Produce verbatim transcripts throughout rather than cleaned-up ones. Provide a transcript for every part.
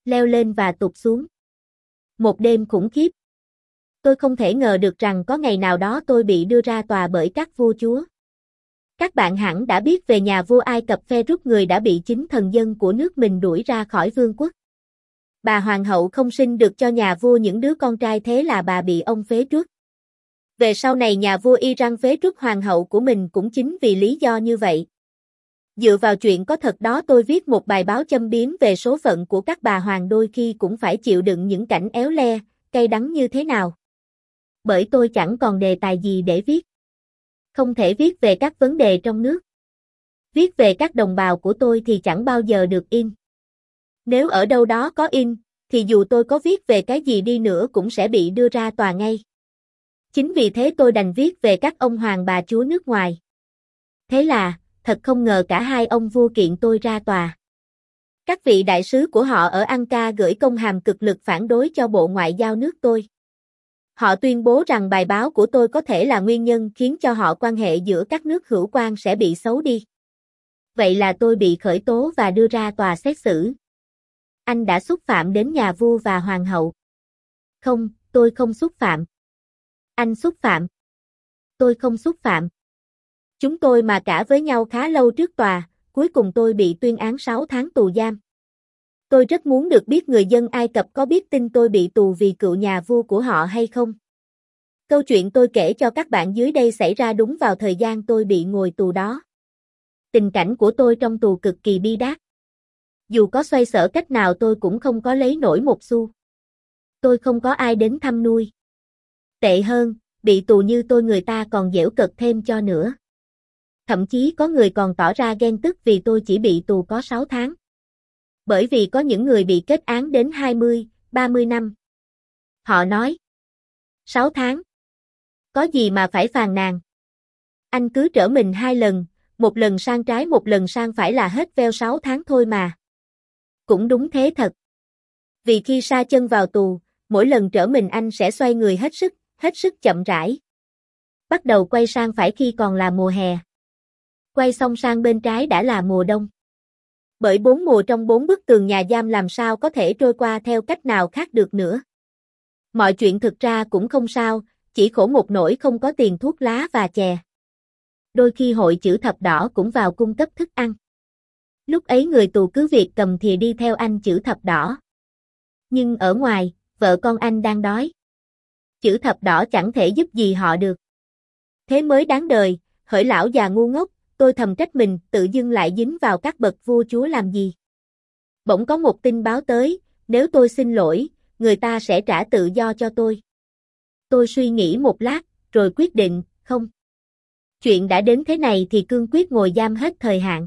leo lên và tụt xuống. Một đêm khủng khiếp. Tôi không thể ngờ được rằng có ngày nào đó tôi bị đưa ra tòa bởi các vua chúa. Các bạn hẳn đã biết về nhà vua Ai Cập Phêrút, người đã bị chính thần dân của nước mình đuổi ra khỏi vương quốc. Bà hoàng hậu không sinh được cho nhà vua những đứa con trai, thế là bà bị ông phế truất. Về sau này nhà vua Iran phế truất hoàng hậu của mình cũng chính vì lý do như vậy. Dựa vào chuyện có thật đó, tôi viết một bài báo châm biếm về số phận của các bà hoàng đôi khi cũng phải chịu đựng những cảnh éo le, cay đắng như thế nào. Bởi tôi chẳng còn đề tài gì để viết. Không thể viết về các vấn đề trong nước. Viết về các đồng bào của tôi thì chẳng bao giờ được in. Nếu ở đâu đó có in, thì dù tôi có viết về cái gì đi nữa cũng sẽ bị đưa ra tòa ngay. Chính vì thế tôi đành viết về các ông hoàng bà chúa nước ngoài. Thế là, thật không ngờ cả hai ông vua kiện tôi ra tòa. Các vị đại sứ của họ ở Ankara gửi công hàm cực lực phản đối cho Bộ Ngoại giao nước tôi. Họ tuyên bố rằng bài báo của tôi có thể là nguyên nhân khiến cho họ quan hệ giữa các nước hữu quan sẽ bị xấu đi. Vậy là tôi bị khởi tố và đưa ra tòa xét xử. Anh đã xúc phạm đến nhà vua và hoàng hậu. Không, tôi không xúc phạm. Anh xúc phạm. Tôi không xúc phạm. Chúng tôi mà cả với nhau khá lâu trước tòa, cuối cùng tôi bị tuyên án sáu tháng tù giam. Tôi rất muốn được biết người dân Ai Cập có biết tin tôi bị tù vì cựu nhà vua của họ hay không. Câu chuyện tôi kể cho các bạn dưới đây xảy ra đúng vào thời gian tôi bị ngồi tù đó. Tình cảnh của tôi trong tù cực kỳ bi đát. Dù có xoay sở cách nào tôi cũng không có lấy nổi một xu. Tôi không có ai đến thăm nuôi. Tệ hơn, bị tù như tôi người ta còn giễu cợt thêm cho nữa. Thậm chí có người còn tỏ ra ghen tức vì tôi chỉ bị tù có sáu tháng. Bởi vì có những người bị kết án đến hai mươi, ba mươi năm. Họ nói, sáu tháng. Có gì mà phải phàn nàn. Anh cứ trở mình hai lần, một lần sang trái một lần sang phải là hết veo sáu tháng thôi mà. Cũng đúng thế thật. Vì khi sa chân vào tù, mỗi lần trở mình anh sẽ xoay người hết sức, hết sức chậm rãi. Bắt đầu quay sang phải khi còn là mùa hè. Quay xong sang bên trái đã là mùa đông. Bởi bốn mùa trong bốn bức tường nhà giam làm sao có thể trôi qua theo cách nào khác được nữa. Mọi chuyện thực ra cũng không sao, chỉ khổ một nỗi không có tiền thuốc lá và chè. Đôi khi hội chữ thập đỏ cũng vào cung cấp thức ăn. Lúc ấy người tù cứ việc cầm thìa đi theo anh chữ thập đỏ. Nhưng ở ngoài, vợ con anh đang đói. Chữ thập đỏ chẳng thể giúp gì họ được. Thế mới đáng đời, hỡi lão già ngu ngốc, tôi thầm trách mình tự dưng lại dính vào các bậc vua chúa làm gì. Bỗng có một tin báo tới, nếu tôi xin lỗi, người ta sẽ trả tự do cho tôi. Tôi suy nghĩ một lát, rồi quyết định, không. Chuyện đã đến thế này thì cương quyết ngồi giam hết thời hạn.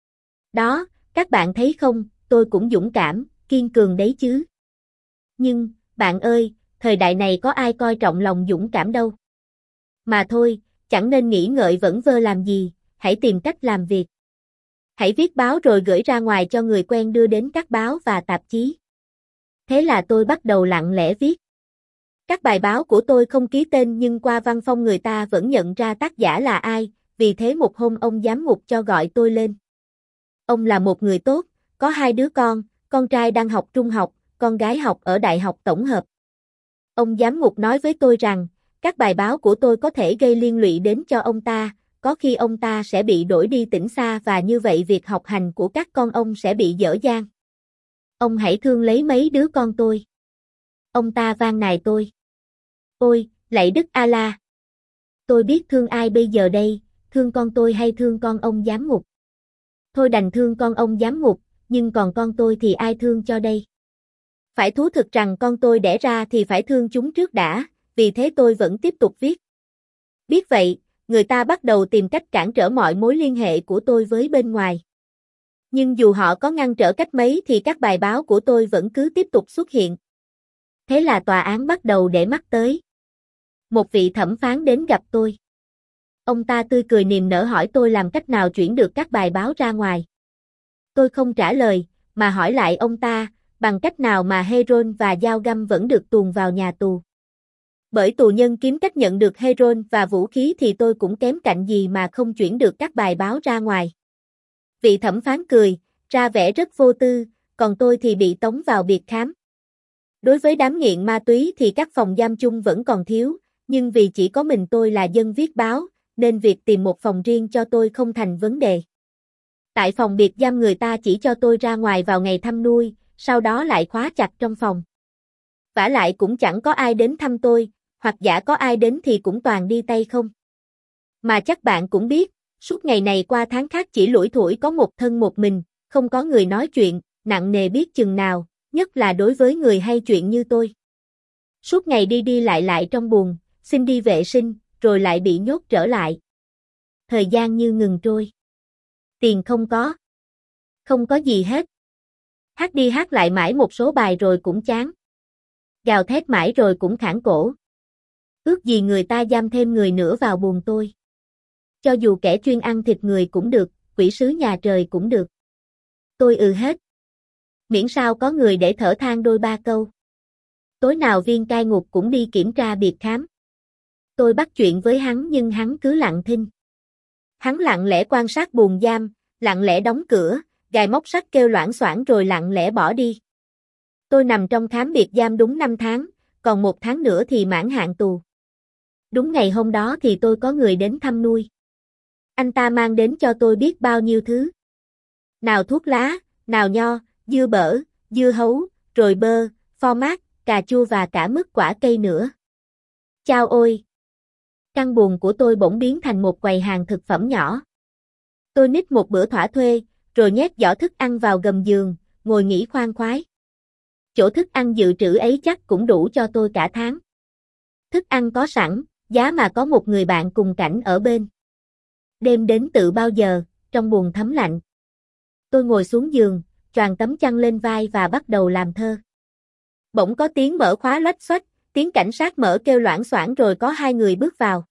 Đó, các bạn thấy không, tôi cũng dũng cảm, kiên cường đấy chứ. Nhưng, bạn ơi, thời đại này có ai coi trọng lòng dũng cảm đâu. Mà thôi, chẳng nên nghĩ ngợi vẩn vơ làm gì, hãy tìm cách làm việc. Hãy viết báo rồi gửi ra ngoài cho người quen đưa đến các báo và tạp chí. Thế là tôi bắt đầu lặng lẽ viết. Các bài báo của tôi không ký tên nhưng qua văn phong người ta vẫn nhận ra tác giả là ai, vì thế một hôm ông giám ngục cho gọi tôi lên. Ông là một người tốt, có hai đứa con, con trai đang học trung học, con gái học ở đại học tổng hợp. Ông giám ngục nói với tôi rằng, các bài báo của tôi có thể gây liên lụy đến cho ông ta, có khi ông ta sẽ bị đổi đi tỉnh xa và như vậy việc học hành của các con ông sẽ bị dở dang. Ông hãy thương lấy mấy đứa con tôi. Ông ta van nài tôi. Ôi, lạy Đức A-la. Tôi biết thương ai bây giờ đây, thương con tôi hay thương con ông giám ngục. Thôi đành thương con ông giám ngục, nhưng còn con tôi thì ai thương cho đây? Phải thú thực rằng con tôi đẻ ra thì phải thương chúng trước đã, vì thế tôi vẫn tiếp tục viết. Biết vậy, người ta bắt đầu tìm cách cản trở mọi mối liên hệ của tôi với bên ngoài. Nhưng dù họ có ngăn trở cách mấy thì các bài báo của tôi vẫn cứ tiếp tục xuất hiện. Thế là tòa án bắt đầu để mắt tới. Một vị thẩm phán đến gặp tôi. Ông ta tươi cười niềm nở hỏi tôi làm cách nào chuyển được các bài báo ra ngoài. Tôi không trả lời, mà hỏi lại ông ta, bằng cách nào mà heroin và dao găm vẫn được tuồn vào nhà tù. Bởi tù nhân kiếm cách nhận được heroin và vũ khí thì tôi cũng kém cạnh gì mà không chuyển được các bài báo ra ngoài. Vị thẩm phán cười, ra vẻ rất vô tư, còn tôi thì bị tống vào biệt khám. Đối với đám nghiện ma túy thì các phòng giam chung vẫn còn thiếu, nhưng vì chỉ có mình tôi là dân viết báo, nên việc tìm một phòng riêng cho tôi không thành vấn đề. Tại phòng biệt giam người ta chỉ cho tôi ra ngoài vào ngày thăm nuôi, sau đó lại khóa chặt trong phòng. Vả lại cũng chẳng có ai đến thăm tôi, hoặc giả có ai đến thì cũng toàn đi tay không. Mà chắc bạn cũng biết, suốt ngày này qua tháng khác chỉ lủi thủi có một thân một mình, không có người nói chuyện, nặng nề biết chừng nào, nhất là đối với người hay chuyện như tôi. Suốt ngày đi đi lại lại trong buồng, xin đi vệ sinh, rồi lại bị nhốt trở lại. Thời gian như ngừng trôi. Tiền không có. Không có gì hết. Hát đi hát lại mãi một số bài rồi cũng chán. Gào thét mãi rồi cũng khản cổ. Ước gì người ta giam thêm người nữa vào buồng tôi. Cho dù kẻ chuyên ăn thịt người cũng được, quỷ sứ nhà trời cũng được. Tôi ừ hết. Miễn sao có người để thở than đôi ba câu. Tối nào viên cai ngục cũng đi kiểm tra biệt khám. Tôi bắt chuyện với hắn nhưng hắn cứ lặng thinh. Hắn lặng lẽ quan sát buồng giam, lặng lẽ đóng cửa, gài móc sắt kêu loảng xoảng rồi lặng lẽ bỏ đi. Tôi nằm trong khám biệt giam đúng năm tháng, còn một tháng nữa thì mãn hạn tù. Đúng ngày hôm đó thì tôi có người đến thăm nuôi. Anh ta mang đến cho tôi biết bao nhiêu thứ. Nào thuốc lá, nào nho, dưa bở, dưa hấu, rồi bơ, pho mát, cà chua và cả mứt quả cây nữa. Chao ôi! Căn buồng của tôi bỗng biến thành một quầy hàng thực phẩm nhỏ. Tôi nít một bữa thỏa thuê, rồi nhét giỏ thức ăn vào gầm giường, ngồi nghỉ khoan khoái. Chỗ thức ăn dự trữ ấy chắc cũng đủ cho tôi cả tháng. Thức ăn có sẵn, giá mà có một người bạn cùng cảnh ở bên. Đêm đến tự bao giờ, trong buồng thấm lạnh. Tôi ngồi xuống giường, choàng tấm chăn lên vai và bắt đầu làm thơ. Bỗng có tiếng mở khóa loách xoách, tiếng cảnh sát mở kêu loảng xoảng rồi có hai người bước vào.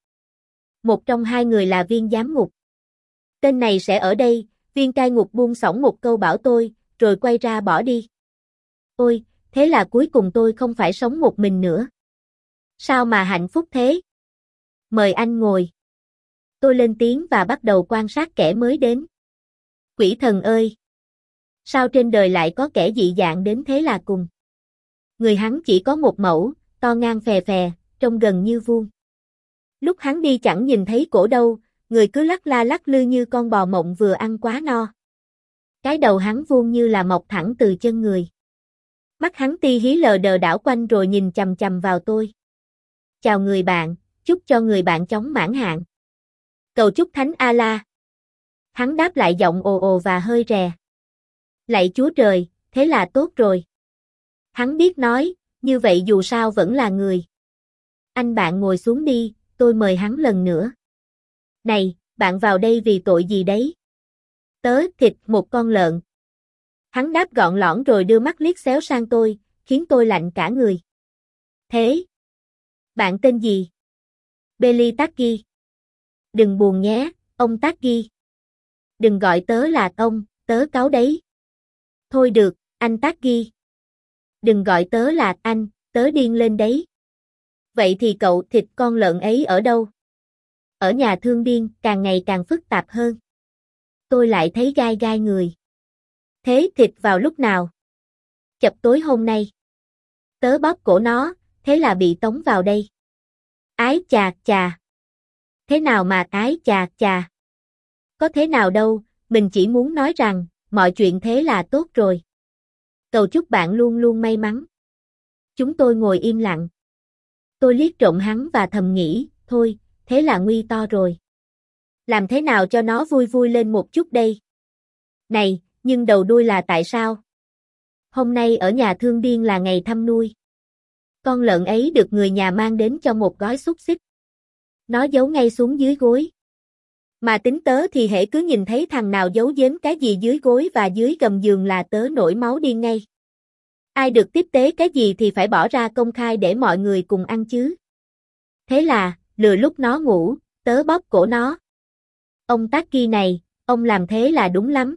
Một trong hai người là viên giám ngục. Tên này sẽ ở đây, viên cai ngục buông xõng một câu bảo tôi, rồi quay ra bỏ đi. Ôi, thế là cuối cùng tôi không phải sống một mình nữa. Sao mà hạnh phúc thế? Mời anh ngồi. Tôi lên tiếng và bắt đầu quan sát kẻ mới đến. Quỷ thần ơi! Sao trên đời lại có kẻ dị dạng đến thế là cùng? Người hắn chỉ có một mẫu, to ngang phè phè, trông gần như vuông. Lúc hắn đi chẳng nhìn thấy cổ đâu, người cứ lắc la lắc lư như con bò mộng vừa ăn quá no. Cái đầu hắn vuông như là mọc thẳng từ chân người. Mắt hắn ti hí lờ đờ đảo quanh rồi nhìn chằm chằm vào tôi. Chào người bạn, chúc cho người bạn chóng mãn hạn. Cầu chúc Thánh A-la. Hắn đáp lại giọng ồ ồ và hơi rè. Lạy Chúa Trời, thế là tốt rồi. Hắn biết nói, như vậy dù sao vẫn là người. Anh bạn ngồi xuống đi, tôi mời hắn lần nữa. Này, bạn vào đây vì tội gì đấy? Tớ thịt một con lợn. Hắn đáp gọn lõn rồi đưa mắt liếc xéo sang tôi, khiến tôi lạnh cả người. Thế? Bạn tên gì? Belly Taggi. Đừng buồn nhé, ông Taggi. Đừng gọi tớ là ông, tớ cáu đấy. Thôi được, anh Taggi. Đừng gọi tớ là anh, tớ điên lên đấy. Vậy thì cậu thịt con lợn ấy ở đâu? Ở nhà thương điên, càng ngày càng phức tạp hơn. Tôi lại thấy gai gai người. Thế thịt vào lúc nào? Chập tối hôm nay. Tớ bóp cổ nó, thế là bị tống vào đây. Ái chà chà. Thế nào mà ái chà chà? Có thế nào đâu, mình chỉ muốn nói rằng, mọi chuyện thế là tốt rồi. Cầu chúc bạn luôn luôn may mắn. Chúng tôi ngồi im lặng. Tôi liếc trộm hắn và thầm nghĩ, thôi, thế là nguy to rồi. Làm thế nào cho nó vui vui lên một chút đây? Này, nhưng đầu đuôi là tại sao? Hôm nay ở nhà thương điên là ngày thăm nuôi. Con lợn ấy được người nhà mang đến cho một gói xúc xích. Nó giấu ngay xuống dưới gối. Mà tính tớ thì hễ cứ nhìn thấy thằng nào giấu giếm cái gì dưới gối và dưới gầm giường là tớ nổi máu điên ngay. Ai được tiếp tế cái gì thì phải bỏ ra công khai để mọi người cùng ăn chứ. Thế là, lừa lúc nó ngủ, tớ bóp cổ nó. Ông Taggi này, ông làm thế là đúng lắm.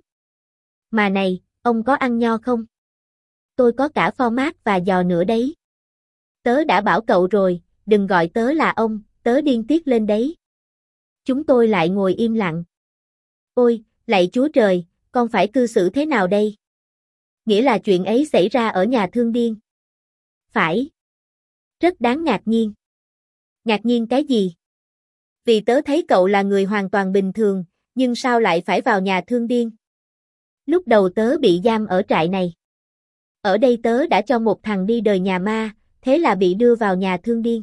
Mà này, ông có ăn nho không? Tôi có cả pho mát và giò nữa đấy. Tớ đã bảo cậu rồi, đừng gọi tớ là ông, tớ điên tiết lên đấy. Chúng tôi lại ngồi im lặng. Ôi, lạy Chúa Trời, con phải cư xử thế nào đây? Nghĩa là chuyện ấy xảy ra ở nhà thương điên. Phải. Rất đáng ngạc nhiên. Ngạc nhiên cái gì? Vì tớ thấy cậu là người hoàn toàn bình thường, nhưng sao lại phải vào nhà thương điên? Lúc đầu tớ bị giam ở trại này. Ở đây tớ đã cho một thằng đi đời nhà ma, thế là bị đưa vào nhà thương điên.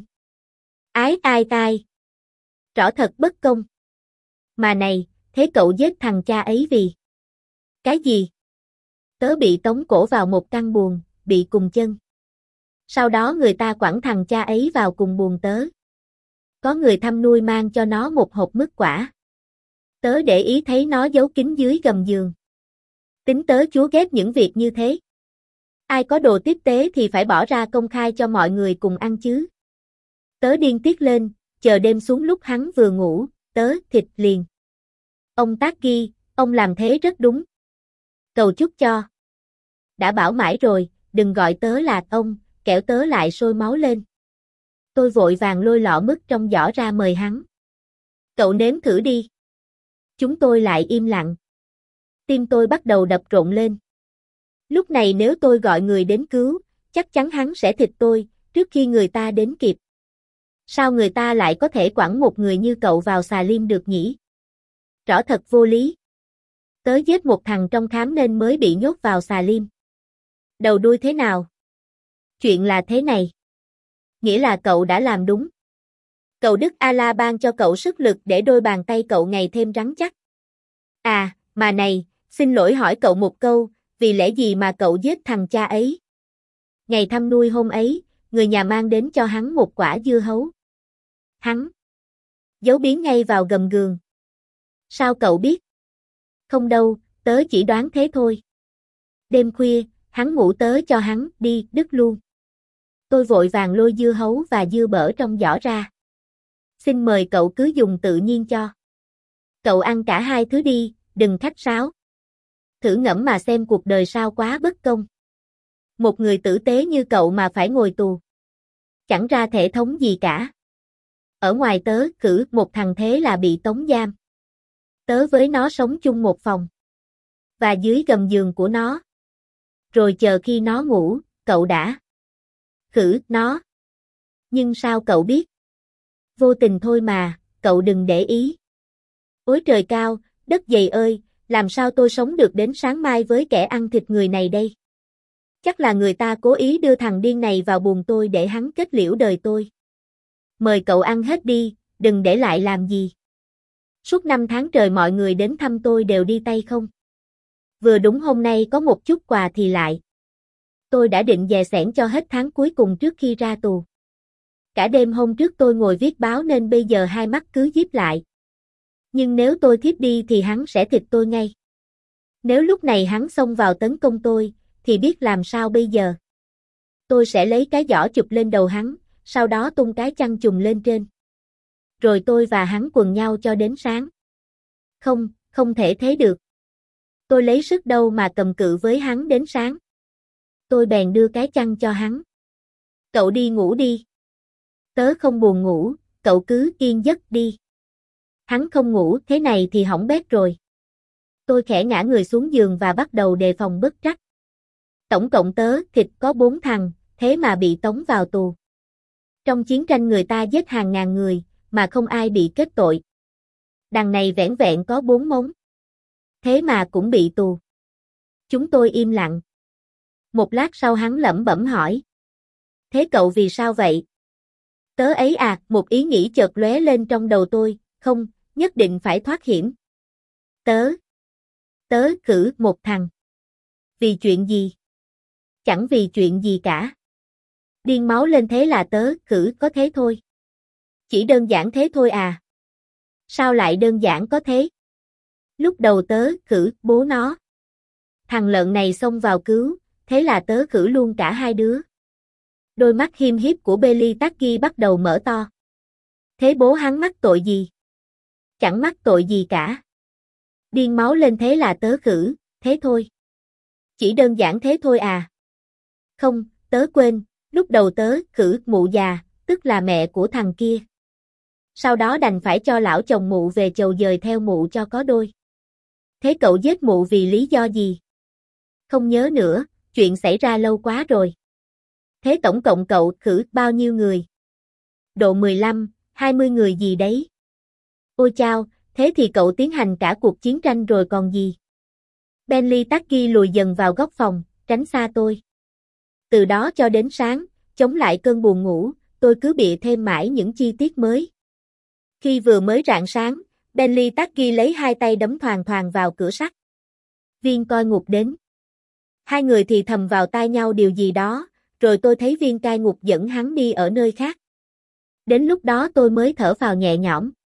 Ái ai ai. Rõ thật bất công. Mà này, thế cậu giết thằng cha ấy vì? Cái gì? Tớ bị tống cổ vào một căn buồng, bị cùng chân. Sau đó người ta quẳng thằng cha ấy vào cùng buồng tớ. Có người thăm nuôi mang cho nó một hộp mứt quả. Tớ để ý thấy nó giấu kín dưới gầm giường. Tính tớ chúa ghét những việc như thế. Ai có đồ tiếp tế thì phải bỏ ra công khai cho mọi người cùng ăn chứ. Tớ điên tiết lên, chờ đêm xuống lúc hắn vừa ngủ, tớ thịt liền. Ông Tác ghi, ông làm thế rất đúng. Cầu chúc cho. Đã bảo mãi rồi, đừng gọi tớ là ông, kẻo tớ lại sôi máu lên. Tôi vội vàng lôi lọ mứt trong giỏ ra mời hắn. Cậu nếm thử đi. Chúng tôi lại im lặng. Tim tôi bắt đầu đập rộn lên. Lúc này nếu tôi gọi người đến cứu, chắc chắn hắn sẽ thịt tôi, trước khi người ta đến kịp. Sao người ta lại có thể quẳng một người như cậu vào xà lim được nhỉ? Rõ thật vô lý. Tớ giết một thằng trong khám nên mới bị nhốt vào xà lim. Đầu đuôi thế nào? Chuyện là thế này. Nghĩa là cậu đã làm đúng. Cậu Đức A-la ban cho cậu sức lực để đôi bàn tay cậu ngày thêm rắn chắc. À, mà này, xin lỗi hỏi cậu một câu, vì lẽ gì mà cậu giết thằng cha ấy? Ngày thăm nuôi hôm ấy, người nhà mang đến cho hắn một quả dưa hấu. Hắn giấu biến ngay vào gầm giường. Sao cậu biết? Không đâu, tớ chỉ đoán thế thôi. Đêm khuya, hắn ngủ tớ cho hắn đi đứt luôn. Tôi vội vàng lôi dưa hấu và dưa bở trong giỏ ra. Xin mời cậu cứ dùng tự nhiên cho. Cậu ăn cả hai thứ đi, đừng khách sáo. Thử ngẫm mà xem cuộc đời sao quá bất công. Một người tử tế như cậu mà phải ngồi tù. Chẳng ra thể thống gì cả. Ở ngoài tớ cử một thằng thế là bị tống giam. Tớ với nó sống chung một phòng. Và dưới gầm giường của nó. Rồi chờ khi nó ngủ, cậu đã khử nó. Nhưng sao cậu biết? Vô tình thôi mà, cậu đừng để ý. Ôi trời cao, đất dày ơi, làm sao tôi sống được đến sáng mai với kẻ ăn thịt người này đây? Chắc là người ta cố ý đưa thằng điên này vào buồng tôi để hắn kết liễu đời tôi. Mời cậu ăn hết đi, đừng để lại làm gì. Suốt năm tháng trời mọi người đến thăm tôi đều đi tay không. Vừa đúng hôm nay có một chút quà thì lại. Tôi đã định dè xẻn cho hết tháng cuối cùng trước khi ra tù. Cả đêm hôm trước tôi ngồi viết báo nên bây giờ hai mắt cứ díp lại. Nhưng nếu tôi thiếp đi thì hắn sẽ thịt tôi ngay. Nếu lúc này hắn xông vào tấn công tôi, thì biết làm sao bây giờ. Tôi sẽ lấy cái giỏ chụp lên đầu hắn, sau đó tung cái chăn chùm lên trên. Rồi tôi và hắn quần nhau cho đến sáng. Không, không thể thế được. Tôi lấy sức đâu mà cầm cự với hắn đến sáng. Tôi bèn đưa cái chăn cho hắn. Cậu đi ngủ đi. Tớ không buồn ngủ, cậu cứ yên giấc đi. Hắn không ngủ, thế này thì hỏng bét rồi. Tôi khẽ ngã người xuống giường và bắt đầu đề phòng bất trắc. Tổng cộng tớ thịt có bốn thằng, thế mà bị tống vào tù. Trong chiến tranh người ta giết hàng ngàn người, mà không ai bị kết tội. Đằng này vẻn vẹn có bốn mống. Thế mà cũng bị tù. Chúng tôi im lặng. Một lát sau hắn lẩm bẩm hỏi. Thế cậu vì sao vậy? Tớ ấy à, một ý nghĩ chợt lóe lên trong đầu tôi, không, nhất định phải thoát hiểm. Tớ. Tớ cử một thằng. Vì chuyện gì? Chẳng vì chuyện gì cả. Điên máu lên thế là tớ cử có thế thôi. Chỉ đơn giản thế thôi à? Sao lại đơn giản có thế? Lúc đầu tớ cử bố nó. Thằng lợn này xông vào cứu, thế là tớ cử luôn cả hai đứa. Đôi mắt hiêm hiếp của Belly Taggi bắt đầu mở to. Thế bố hắn mắc tội gì? Chẳng mắc tội gì cả. Điên máu lên thế là tớ cử, thế thôi. Chỉ đơn giản thế thôi à? Không, tớ quên, lúc đầu tớ cử mụ già, tức là mẹ của thằng kia. Sau đó đành phải cho lão chồng mụ về chầu dời theo mụ cho có đôi. Thế cậu giết mụ vì lý do gì? Không nhớ nữa, Chuyện xảy ra lâu quá rồi. Thế tổng cộng cậu cử bao nhiêu người? Độ mười lăm, hai mươi người gì đấy. Ôi chao, thế thì cậu tiến hành cả cuộc chiến tranh rồi còn gì. Bentley Taki lùi dần vào góc phòng, tránh xa tôi. Từ đó cho đến sáng, chống lại cơn buồn ngủ, tôi cứ bịa thêm mãi những chi tiết mới. Khi vừa mới rạng sáng, Bentley Taki lấy hai tay đấm thoàng thoàng vào cửa sắt. Viên coi ngục đến. Hai người thì thầm vào tai nhau điều gì đó, rồi tôi thấy viên cai ngục dẫn hắn đi ở nơi khác. Đến lúc đó tôi mới thở phào nhẹ nhõm.